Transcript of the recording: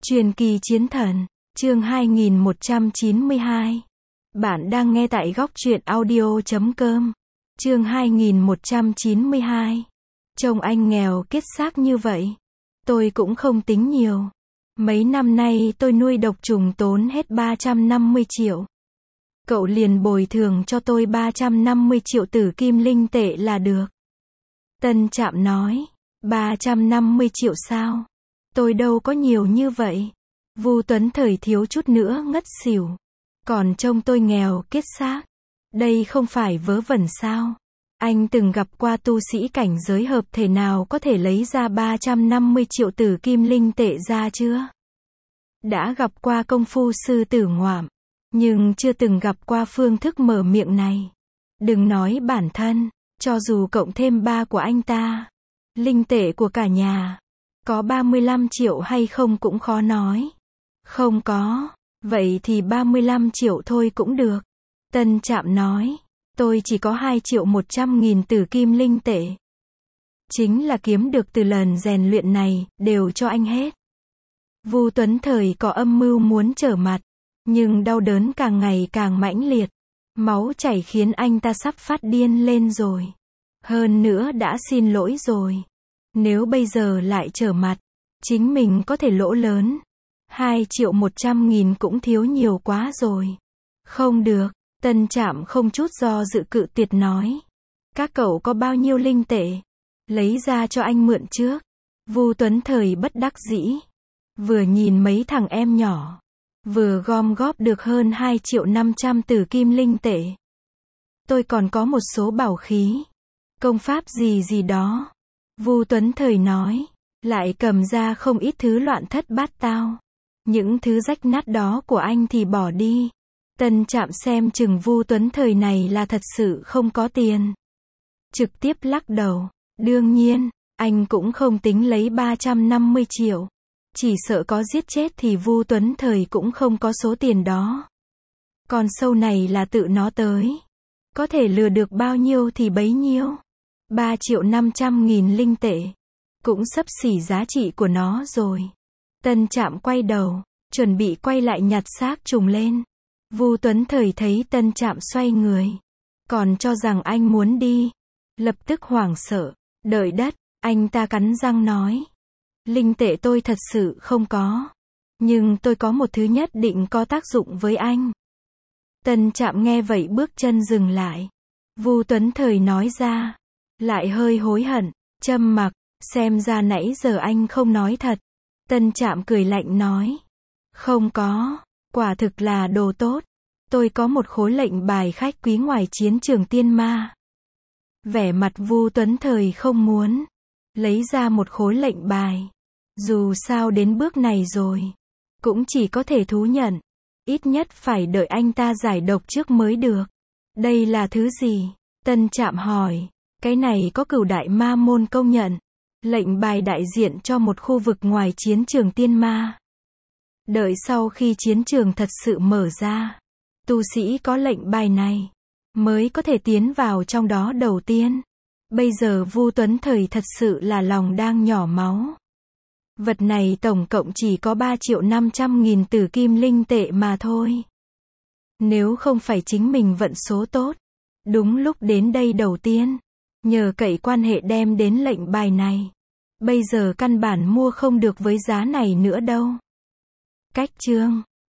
Truyền kỳ chiến thần, chương 2192. Bạn đang nghe tại góc truyện audio.com. Chương 2192. Trông anh nghèo kiết xác như vậy. Tôi cũng không tính nhiều. Mấy năm nay tôi nuôi độc trùng tốn hết 350 triệu. Cậu liền bồi thường cho tôi 350 triệu tử kim linh tệ là được. Tân Trạm nói, 350 triệu sao? Tôi đâu có nhiều như vậy. Vu Tuấn Thời thiếu chút nữa ngất xỉu. Còn trông tôi nghèo kiết xác. Đây không phải vớ vẩn sao? Anh từng gặp qua tu sĩ cảnh giới hợp thể nào có thể lấy ra 350 triệu tử kim linh tệ ra chưa? Đã gặp qua công phu sư tử ngoạm, nhưng chưa từng gặp qua phương thức mở miệng này. Đừng nói bản thân, cho dù cộng thêm ba của anh ta, linh tệ của cả nhà, có 35 triệu hay không cũng khó nói. Không có, vậy thì 35 triệu thôi cũng được. Tân Trạm nói, tôi chỉ có 2 triệu 100 nghìn tử kim linh tệ. Chính là kiếm được từ lần rèn luyện này, đều cho anh hết. Vu Tuấn Thời có âm mưu muốn trở mặt, nhưng đau đớn càng ngày càng mãnh liệt. Máu chảy khiến anh ta sắp phát điên lên rồi. Hơn nữa đã xin lỗi rồi. Nếu bây giờ lại trở mặt, chính mình có thể lỗ lớn. 2 triệu 100 nghìn cũng thiếu nhiều quá rồi. Không được, Tân Trạm không chút do dự cự tuyệt nói. Các cậu có bao nhiêu linh tệ? Lấy ra cho anh mượn trước. Vu Tuấn Thời bất đắc dĩ. Vừa nhìn mấy thằng em nhỏ, vừa gom góp được hơn 2 triệu 500 tử kim linh tệ. Tôi còn có một số bảo khí, công pháp gì đó. Vu Tuấn Thời nói, lại cầm ra không ít thứ loạn thất bát tao. Những thứ rách nát đó của anh thì bỏ đi. Tân Trạm xem chừng Vu Tuấn Thời này là thật sự không có tiền. Trực tiếp lắc đầu, đương nhiên, anh cũng không tính lấy 350 triệu. Chỉ sợ có giết chết thì Vu Tuấn Thời cũng không có số tiền đó. Con sâu này là tự nó tới. Có thể lừa được bao nhiêu thì bấy nhiêu. 3 triệu 500 nghìn linh tệ. Cũng xấp xỉ giá trị của nó rồi. Tân Trạm quay đầu, chuẩn bị quay lại nhặt xác trùng lên. Vu Tuấn Thời thấy Tân Trạm xoay người, còn cho rằng anh muốn đi. Lập tức hoảng sợ, đợi đất, anh ta cắn răng nói. Linh tệ tôi thật sự không có. Nhưng tôi có một thứ nhất định có tác dụng với anh. Tân Trạm nghe vậy bước chân dừng lại. Vu Tuấn Thời nói ra. Lại hơi hối hận, trầm mặc, xem ra nãy giờ anh không nói thật. Tân Trạm cười lạnh nói. Không có, quả thực là đồ tốt. Tôi có một khối lệnh bài khách quý ngoài chiến trường tiên ma. Vẻ mặt Vu Tuấn Thời không muốn lấy ra một khối lệnh bài. Dù sao đến bước này rồi, cũng chỉ có thể thú nhận. Ít nhất phải đợi anh ta giải độc trước mới được. Đây là thứ gì? Tân Trạm hỏi. Cái này có Cửu Đại Ma Môn công nhận. Lệnh bài đại diện cho một khu vực ngoài chiến trường tiên ma. Đợi sau khi chiến trường thật sự mở ra, tu sĩ có lệnh bài này mới có thể tiến vào trong đó đầu tiên. Bây giờ Vu Tuấn Thời thật sự là lòng đang nhỏ máu. Vật này tổng cộng chỉ có 3 triệu 500 nghìn tử kim linh tệ mà thôi. Nếu không phải chính mình vận số tốt, đúng lúc đến đây đầu tiên, nhờ cậy quan hệ đem đến lệnh bài này, bây giờ căn bản mua không được với giá này nữa đâu. Cách chương